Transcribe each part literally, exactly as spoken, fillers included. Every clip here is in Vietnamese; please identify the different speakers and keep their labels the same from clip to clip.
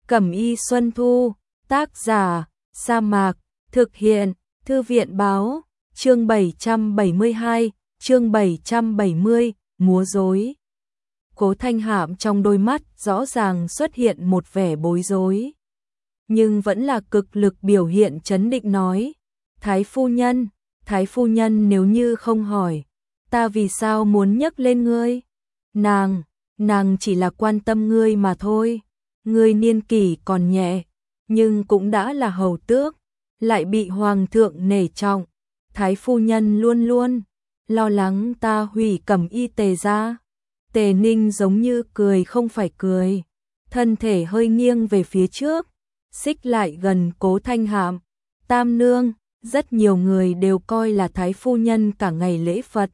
Speaker 1: Cẩm Y Xuân Thu, tác giả, Sa Mạc, thực hiện, Thư viện báo, chương bảy trăm bảy mươi hai, chương bảy trăm bảy mươi, múa rối. Cố Thanh Hạm trong đôi mắt rõ ràng xuất hiện một vẻ bối rối. Nhưng vẫn là cực lực biểu hiện trấn định nói, Thái phu nhân, Thái phu nhân nếu như không hỏi, ta vì sao muốn nhắc lên ngươi? Nàng, nàng chỉ là quan tâm ngươi mà thôi. Ngươi niên kỷ còn nhẹ, nhưng cũng đã là hầu tước, lại bị hoàng thượng nể trọng. Thái phu nhân luôn luôn lo lắng ta hủy Cẩm Y Tề ra. Tề Ninh giống như cười không phải cười, thân thể hơi nghiêng về phía trước, xích lại gần Cố Thanh Hạm. Tam nương, rất nhiều người đều coi là Thái phu nhân cả ngày lễ Phật.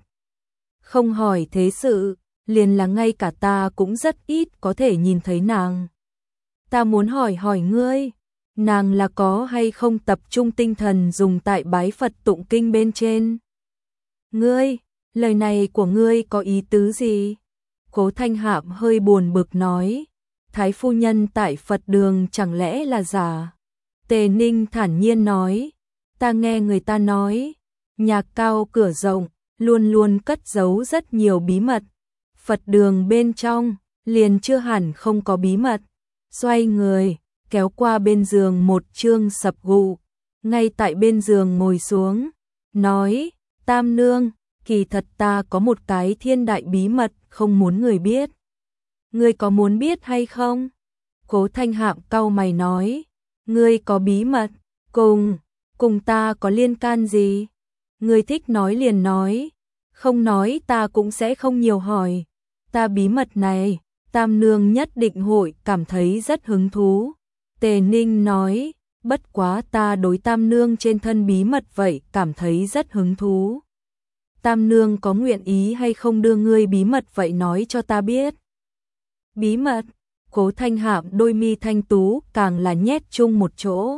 Speaker 1: Không hỏi thế sự, liền là ngay cả ta cũng rất ít có thể nhìn thấy nàng. Ta muốn hỏi hỏi ngươi, nàng là có hay không tập trung tinh thần dùng tại bái Phật tụng kinh bên trên? Ngươi, lời này của ngươi có ý tứ gì? Cố Thanh Hạm hơi buồn bực nói, Thái phu nhân tại Phật đường chẳng lẽ là giả? Tề Ninh thản nhiên nói, ta nghe người ta nói, nhà cao cửa rộng, luôn luôn cất giấu rất nhiều bí mật. Phật đường bên trong, liền chưa hẳn không có bí mật. Xoay người, kéo qua bên giường một chương sập gụ, ngay tại bên giường ngồi xuống, nói, Tam nương, kỳ thật ta có một cái thiên đại bí mật không muốn người biết. Ngươi có muốn biết hay không? Cố Thanh Hạm cau mày nói, ngươi có bí mật, cùng, cùng ta có liên can gì? Ngươi thích nói liền nói, không nói ta cũng sẽ không nhiều hỏi. Ta bí mật này, Tam nương nhất định hội cảm thấy rất hứng thú. Tề Ninh nói, bất quá ta đối Tam nương trên thân bí mật vậy cảm thấy rất hứng thú. Tam nương có nguyện ý hay không đưa ngươi bí mật vậy nói cho ta biết. Bí mật? Cố Thanh Hạm đôi mi thanh tú càng là nhét chung một chỗ.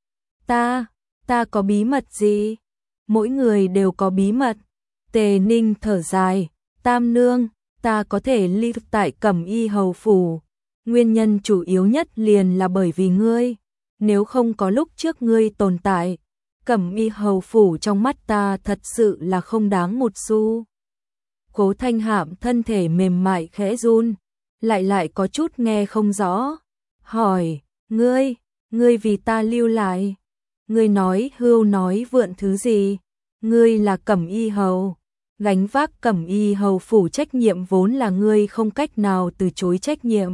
Speaker 1: Ta, ta có bí mật gì? Mỗi người đều có bí mật. Tề Ninh thở dài, Tam nương, ta có thể ly tại Cẩm Y hầu phủ. Nguyên nhân chủ yếu nhất liền là bởi vì ngươi. Nếu không có lúc trước ngươi tồn tại, Cẩm Y hầu phủ trong mắt ta thật sự là không đáng một xu. Cố Thanh Hạm thân thể mềm mại khẽ run, lại lại có chút nghe không rõ. Hỏi, ngươi, ngươi vì ta lưu lại. Ngươi nói hưu nói vượn thứ gì? Ngươi là Cẩm Y hầu. Gánh vác Cẩm Y hầu phủ trách nhiệm vốn là ngươi không cách nào từ chối trách nhiệm.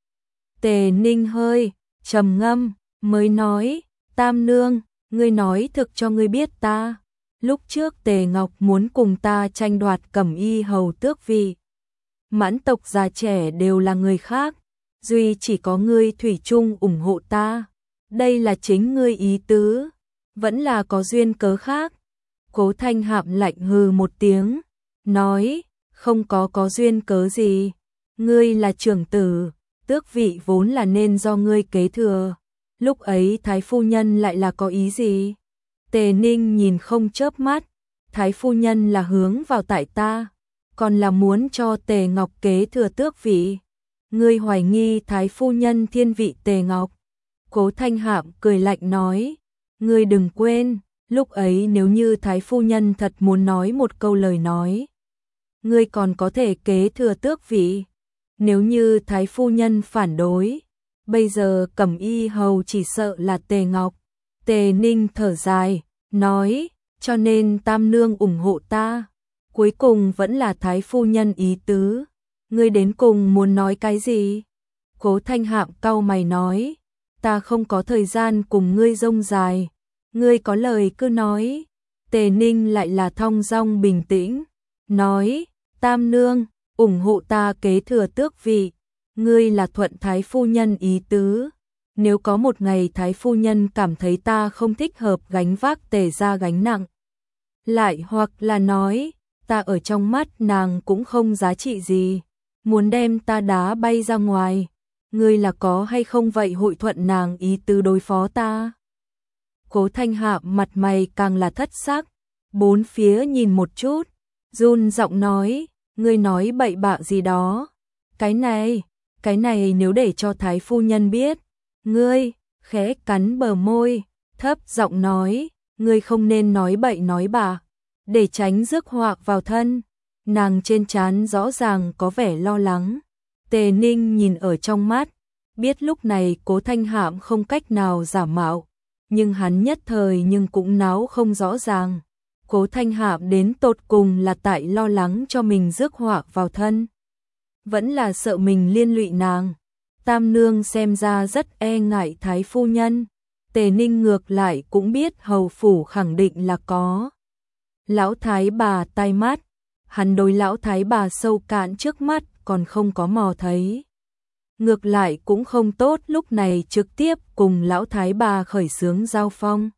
Speaker 1: Tề Ninh hơi trầm ngâm, mới nói, Tam nương, ngươi nói thực cho ngươi biết ta. Lúc trước Tề Ngọc muốn cùng ta tranh đoạt Cẩm Y hầu tước vị. Mãn tộc già trẻ đều là người khác, duy chỉ có ngươi thủy chung ủng hộ ta. Đây là chính ngươi ý tứ, vẫn là có duyên cớ khác. Cố Thanh Hạm lạnh hừ một tiếng, nói, không có có duyên cớ gì. Ngươi là trưởng tử, tước vị vốn là nên do ngươi kế thừa. Lúc ấy Thái phu nhân lại là có ý gì? Tề Ninh nhìn không chớp mắt, Thái phu nhân là hướng vào tại ta, còn là muốn cho Tề Ngọc kế thừa tước vị. Ngươi hoài nghi Thái phu nhân thiên vị Tề Ngọc. Cố Thanh Hạm cười lạnh nói, ngươi đừng quên, lúc ấy nếu như Thái phu nhân thật muốn nói một câu lời nói, ngươi còn có thể kế thừa tước vị. Nếu như Thái phu nhân phản đối, bây giờ Cẩm Y hầu chỉ sợ là Tề Ngọc. Tề Ninh thở dài, nói, cho nên Tam nương ủng hộ ta. Cuối cùng vẫn là Thái phu nhân ý tứ. Ngươi đến cùng muốn nói cái gì? Cố Thanh Hạm cau mày nói, ta không có thời gian cùng ngươi rông dài. Ngươi có lời cứ nói. Tề Ninh lại là thong dong bình tĩnh, nói, Tam nương, ủng hộ ta kế thừa tước vị. Ngươi là thuận Thái phu nhân ý tứ. Nếu có một ngày Thái phu nhân cảm thấy ta không thích hợp gánh vác Tề gia gánh nặng, lại hoặc là nói, ta ở trong mắt nàng cũng không giá trị gì, muốn đem ta đá bay ra ngoài, ngươi là có hay không vậy hội thuận nàng ý tứ đối phó ta? Cố Thanh Hạm mặt mày càng là thất sắc, bốn phía nhìn một chút, run giọng nói, ngươi nói bậy bạ gì đó. Cái này, cái này nếu để cho Thái phu nhân biết, Ngươi, khẽ cắn bờ môi, thấp giọng nói, ngươi không nên nói bậy nói bạ, để tránh rước họa vào thân. Nàng trên trán rõ ràng có vẻ lo lắng. Tề Ninh nhìn ở trong mắt, biết lúc này Cố Thanh Hạm không cách nào giả mạo, nhưng hắn nhất thời nhưng cũng náo không rõ ràng. Cố Thanh Hạm đến tột cùng là tại lo lắng cho mình rước họa vào thân, vẫn là sợ mình liên lụy nàng. Tam nương xem ra rất e ngại thái phu nhân. Tề Ninh ngược lại cũng biết hầu phủ khẳng định là có lão thái bà tai mắt, hắn đối lão thái bà sâu cạn trước mắt còn không có mò thấy. Ngược lại cũng không tốt lúc này trực tiếp cùng lão thái bà khởi xướng giao phong.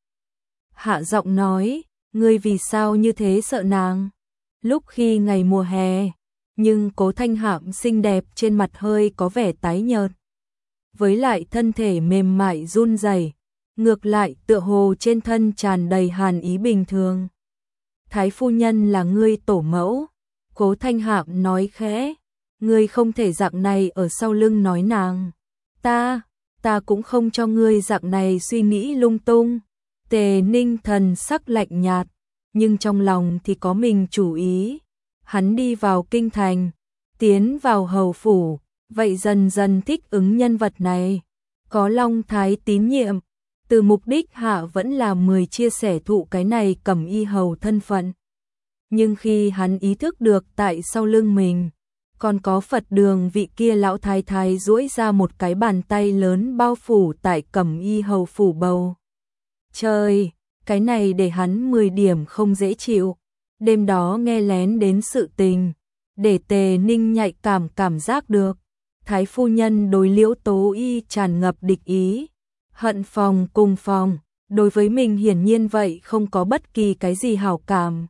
Speaker 1: Hạ giọng nói, ngươi vì sao như thế sợ nàng? Lúc khi ngày mùa hè, nhưng Cố Thanh Hạm xinh đẹp trên mặt hơi có vẻ tái nhợt, với lại thân thể mềm mại run rẩy, ngược lại tựa hồ trên thân tràn đầy hàn ý bình thường. Thái phu nhân là ngươi tổ mẫu, Cố Thanh Hạm nói khẽ, ngươi không thể dạng này ở sau lưng nói nàng. Ta, ta cũng không cho ngươi dạng này suy nghĩ lung tung. Tề Ninh thần sắc lạnh nhạt, nhưng trong lòng thì có mình chủ ý. Hắn đi vào kinh thành, tiến vào hầu phủ, vậy dần dần thích ứng nhân vật này. Có Long Thái tín nhiệm, từ mục đích hạ vẫn là mười chia sẻ thụ cái này cẩm y hầu thân phận. Nhưng khi hắn ý thức được tại sau lưng mình, còn có Phật đường vị kia lão thái thái duỗi ra một cái bàn tay lớn bao phủ tại cẩm y hầu phủ bầu. Trời, cái này để hắn mười điểm không dễ chịu. Đêm đó nghe lén đến sự tình, để Tề Ninh nhạy cảm cảm giác được. Thái phu nhân đối Liễu Tố Y tràn ngập địch ý, hận phòng cùng phòng, đối với mình hiển nhiên vậy không có bất kỳ cái gì hảo cảm.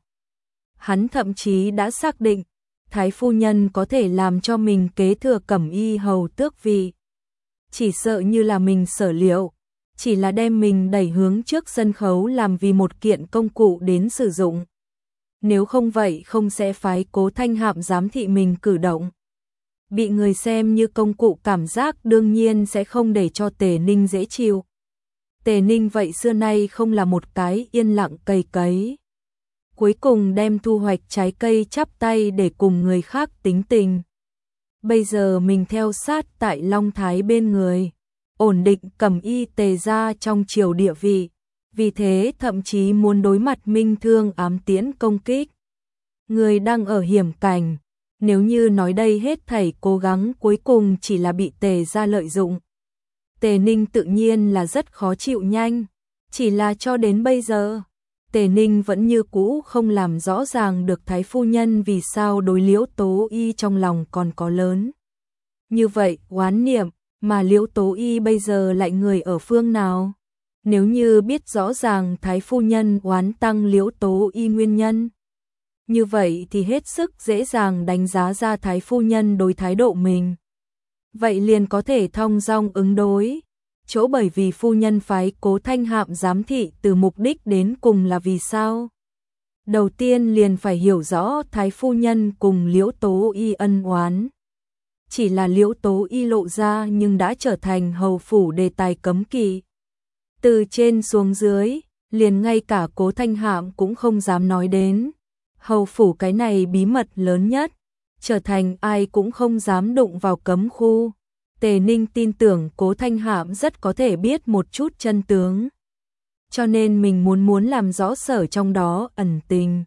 Speaker 1: Hắn thậm chí đã xác định, Thái phu nhân có thể làm cho mình kế thừa cẩm y hầu tước vị. Chỉ sợ như là mình sở liệu, chỉ là đem mình đẩy hướng trước sân khấu làm vì một kiện công cụ đến sử dụng. Nếu không vậy không sẽ phái Cố Thanh Hạm giám thị mình cử động. Bị người xem như công cụ cảm giác đương nhiên sẽ không để cho Tề Ninh dễ chịu. Tề Ninh vậy xưa nay không là một cái yên lặng cày cấy. Cuối cùng đem thu hoạch trái cây chắp tay để cùng người khác tính tình. Bây giờ mình theo sát tại Long Thái bên người, ổn định cẩm y Tề gia trong triều địa vị, vì thế thậm chí muốn đối mặt minh thương ám tiễn công kích. Người đang ở hiểm cảnh, nếu như nói đây hết thảy cố gắng cuối cùng chỉ là bị Tề gia lợi dụng. Tề Ninh tự nhiên là rất khó chịu nhanh, chỉ là cho đến bây giờ, Tề Ninh vẫn như cũ không làm rõ ràng được Thái phu nhân vì sao đối Liễu Tố Y trong lòng còn có lớn. Như vậy, oán niệm, mà Liễu Tố Y bây giờ lại người ở phương nào? Nếu như biết rõ ràng Thái phu nhân oán tăng Liễu Tố Y nguyên nhân, như vậy thì hết sức dễ dàng đánh giá ra Thái phu nhân đối thái độ mình. Vậy liền có thể thong dong ứng đối. Chỗ bởi vì phu nhân phái Cố Thanh Hạm giám thị từ mục đích đến cùng là vì sao? Đầu tiên liền phải hiểu rõ Thái phu nhân cùng Liễu Tố Y ân oán. Chỉ là Liễu Tố Y lộ ra nhưng đã trở thành hầu phủ đề tài cấm kỵ. Từ trên xuống dưới, liền ngay cả Cố Thanh Hạm cũng không dám nói đến. Hầu phủ cái này bí mật lớn nhất, trở thành ai cũng không dám đụng vào cấm khu. Tề Ninh tin tưởng Cố Thanh Hạm rất có thể biết một chút chân tướng. Cho nên mình muốn muốn làm rõ sở trong đó ẩn tình.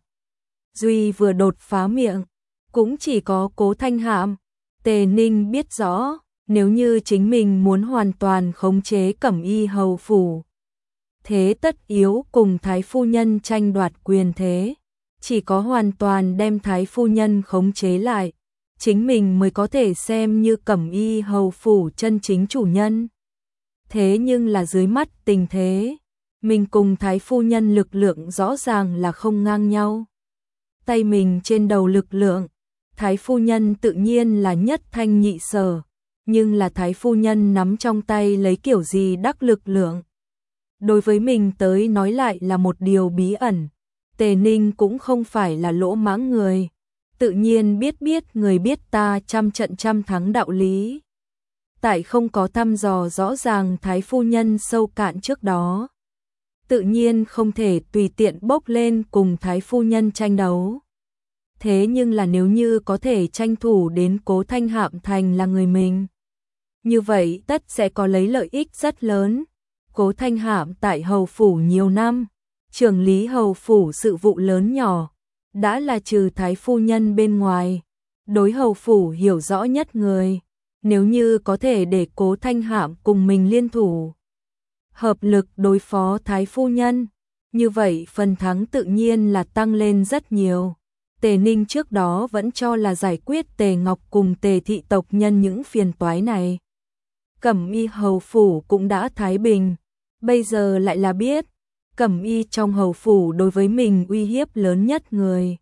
Speaker 1: Duy vừa đột phá miệng, cũng chỉ có Cố Thanh Hạm. Tề Ninh biết rõ, nếu như chính mình muốn hoàn toàn khống chế cẩm y hầu phủ, thế tất yếu cùng Thái phu nhân tranh đoạt quyền thế. Chỉ có hoàn toàn đem Thái phu nhân khống chế lại, chính mình mới có thể xem như cẩm y hầu phủ chân chính chủ nhân. Thế nhưng là dưới mắt tình thế, mình cùng Thái phu nhân lực lượng rõ ràng là không ngang nhau. Tay mình trên đầu lực lượng, Thái phu nhân tự nhiên là nhất thanh nhị sở, nhưng là Thái phu nhân nắm trong tay lấy kiểu gì đắc lực lượng. Đối với mình tới nói lại là một điều bí ẩn. Tề Ninh cũng không phải là lỗ mãng người, tự nhiên biết biết người biết ta trăm trận trăm thắng đạo lý. tại không có thăm dò rõ ràng Thái phu nhân sâu cạn trước đó. Tự nhiên không thể tùy tiện bốc lên cùng Thái phu nhân tranh đấu. Thế nhưng là nếu như có thể tranh thủ đến Cố Thanh Hạm thành là người mình, như vậy tất sẽ có lấy lợi ích rất lớn. Cố Thanh Hạm tại hầu phủ nhiều năm, trưởng lý hầu phủ sự vụ lớn nhỏ, đã là trừ Thái phu nhân bên ngoài, đối hầu phủ hiểu rõ nhất người. Nếu như có thể để Cố Thanh Hạm cùng mình liên thủ, hợp lực đối phó Thái phu nhân, như vậy phần thắng tự nhiên là tăng lên rất nhiều. Tề Ninh trước đó vẫn cho là giải quyết Tề Ngọc cùng Tề thị tộc nhân những phiền toái này. Cẩm Y hầu phủ cũng đã thái bình, bây giờ lại là biết, Cẩm Y trong hầu phủ đối với mình uy hiếp lớn nhất người,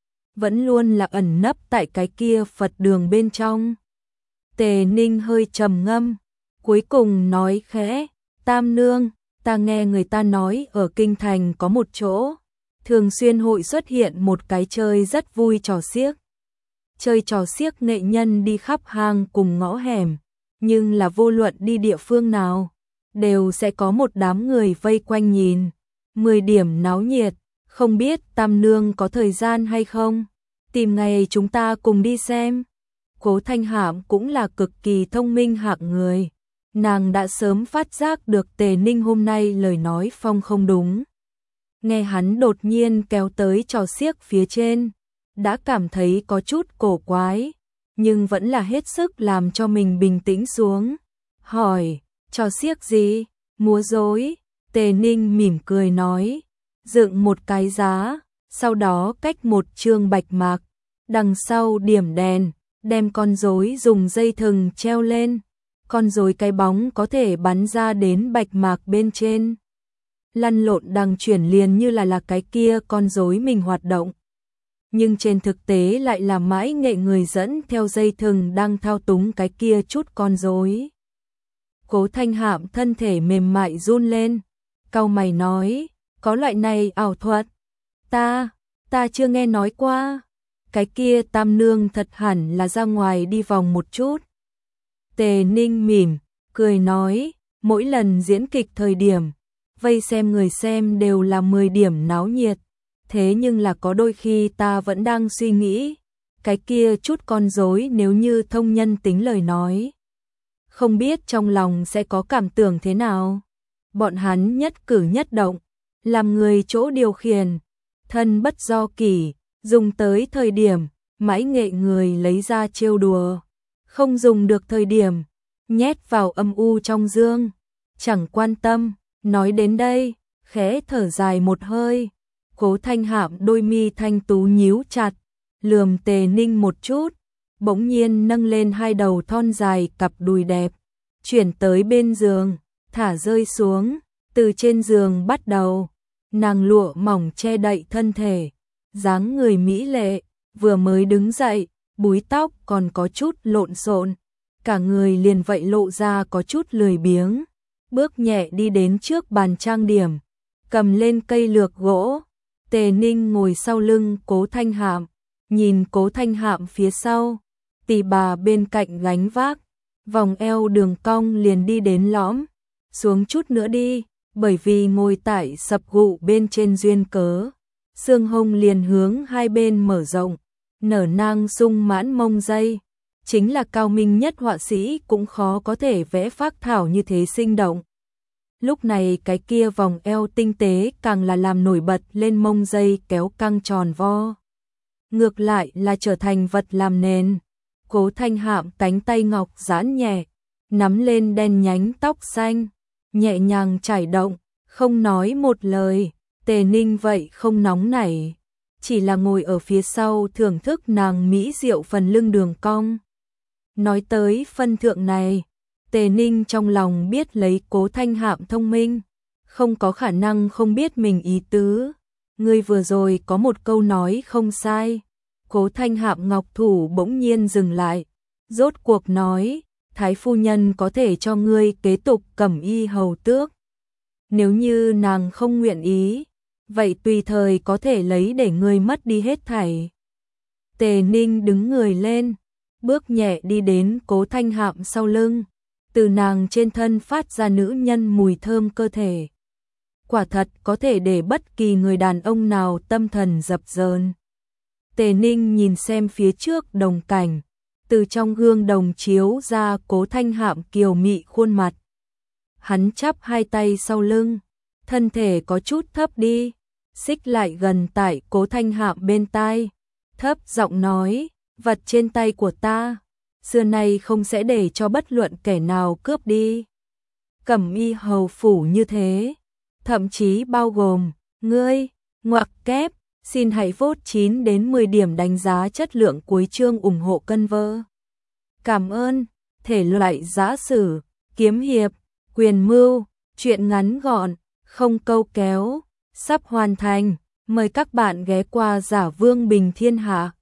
Speaker 1: vẫn luôn là ẩn nấp tại cái kia Phật đường bên trong. Tề Ninh hơi trầm ngâm, cuối cùng nói khẽ, Tam nương, ta nghe người ta nói ở kinh thành có một chỗ, thường xuyên hội xuất hiện một cái chơi rất vui trò xiếc. Chơi trò xiếc nghệ nhân đi khắp hang cùng ngõ hẻm, nhưng là vô luận đi địa phương nào, đều sẽ có một đám người vây quanh nhìn, mười điểm náo nhiệt, không biết Tam nương có thời gian hay không, tìm ngày chúng ta cùng đi xem. Cố Thanh Hạm cũng là cực kỳ thông minh hạng người, nàng đã sớm phát giác được Tề Ninh hôm nay lời nói phong không đúng. Nghe hắn đột nhiên kéo tới trò xiếc phía trên, đã cảm thấy có chút cổ quái, nhưng vẫn là hết sức làm cho mình bình tĩnh xuống. Hỏi, trò xiếc gì? Múa rối. Tề Ninh mỉm cười nói, dựng một cái giá, sau đó cách một chương bạch mạc, đằng sau điểm đèn, đem con rối dùng dây thừng treo lên, con rối cái bóng có thể bắn ra đến bạch mạc bên trên. Lăn lộn đang chuyển liền như là là cái kia con rối mình hoạt động. Nhưng trên thực tế lại là mãi nghệ người dẫn theo dây thừng đang thao túng cái kia chút con rối. Cố Thanh Hạm thân thể mềm mại run lên, cau mày nói, có loại này ảo thuật? Ta, ta chưa nghe nói qua. Cái kia Tam nương thật hẳn là ra ngoài đi vòng một chút. Tề Ninh mỉm, cười nói, mỗi lần diễn kịch thời điểm, vây xem người xem đều là mười điểm náo nhiệt. Thế nhưng là có đôi khi ta vẫn đang suy nghĩ, cái kia chút con rối nếu như thông nhân tính lời nói, không biết trong lòng sẽ có cảm tưởng thế nào. Bọn hắn nhất cử nhất động, làm người chỗ điều khiển, thân bất do kỷ, dùng tới thời điểm, mãi nghệ người lấy ra trêu đùa, không dùng được thời điểm, nhét vào âm u trong dương, chẳng quan tâm. Nói đến đây, khẽ thở dài một hơi, Cố Thanh Hạm đôi mi thanh tú nhíu chặt, lườm Tề Ninh một chút, bỗng nhiên nâng lên hai đầu thon dài cặp đùi đẹp, chuyển tới bên giường, thả rơi xuống, từ trên giường bắt đầu, nàng lụa mỏng che đậy thân thể, dáng người mỹ lệ, vừa mới đứng dậy, búi tóc còn có chút lộn xộn, cả người liền vậy lộ ra có chút lười biếng. Bước nhẹ đi đến trước bàn trang điểm, cầm lên cây lược gỗ. Tề Ninh ngồi sau lưng Cố Thanh Hạm, nhìn Cố Thanh Hạm phía sau, tỳ bà bên cạnh gánh vác, vòng eo đường cong liền đi đến lõm, xuống chút nữa đi, bởi vì ngồi tại sập gụ bên trên duyên cớ, xương hông liền hướng hai bên mở rộng, nở nang sung mãn mông dây. Chính là cao minh nhất họa sĩ cũng khó có thể vẽ phác thảo như thế sinh động. Lúc này cái kia vòng eo tinh tế càng là làm nổi bật lên mông dây kéo căng tròn vo. Ngược lại là trở thành vật làm nền. Cố Thanh Hạm cánh tay ngọc giãn nhẹ, nắm lên đen nhánh tóc xanh, nhẹ nhàng trải động, không nói một lời. Tề Ninh vậy không nóng nảy, chỉ là ngồi ở phía sau thưởng thức nàng mỹ diệu phần lưng đường cong. Nói tới phân thượng này, Tề Ninh trong lòng biết lấy Cố Thanh Hạm thông minh, không có khả năng không biết mình ý tứ. Ngươi vừa rồi có một câu nói không sai. Cố Thanh Hạm ngọc thủ bỗng nhiên dừng lại, rốt cuộc nói, Thái phu nhân có thể cho ngươi kế tục Cẩm Y hầu tước. Nếu như nàng không nguyện ý, vậy tùy thời có thể lấy để ngươi mất đi hết thảy. Tề Ninh đứng người lên, bước nhẹ đi đến Cố Thanh Hạm sau lưng, từ nàng trên thân phát ra nữ nhân mùi thơm cơ thể. Quả thật có thể để bất kỳ người đàn ông nào tâm thần dập dờn. Tề Ninh nhìn xem phía trước đồng cảnh, từ trong gương đồng chiếu ra Cố Thanh Hạm kiều mị khuôn mặt. Hắn chắp hai tay sau lưng, thân thể có chút thấp đi, xích lại gần tại Cố Thanh Hạm bên tai, thấp giọng nói, vật trên tay của ta, xưa nay không sẽ để cho bất luận kẻ nào cướp đi. Cẩm y hầu phủ như thế, thậm chí bao gồm, ngươi, ngoặc kép, xin hãy vote chín đến mười điểm đánh giá chất lượng cuối chương ủng hộ cân vơ. Cảm ơn, thể loại giã sử, kiếm hiệp, quyền mưu, truyện ngắn gọn, không câu kéo, sắp hoàn thành, mời các bạn ghé qua Giả Vương Bình Thiên Hạ.